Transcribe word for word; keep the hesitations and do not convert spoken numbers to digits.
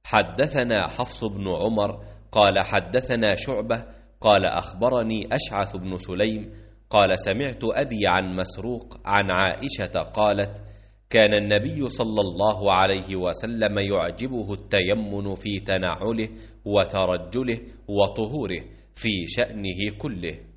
حدثنا حفص بن عمر قال حدثنا شعبة قال أخبرني أشعث بن سليم قال سمعت أبي عن مسروق عن عائشة قالت كان النبي صلى الله عليه وسلم يعجبه التيمن في تنعله وترجله وطهوره في شأنه كله.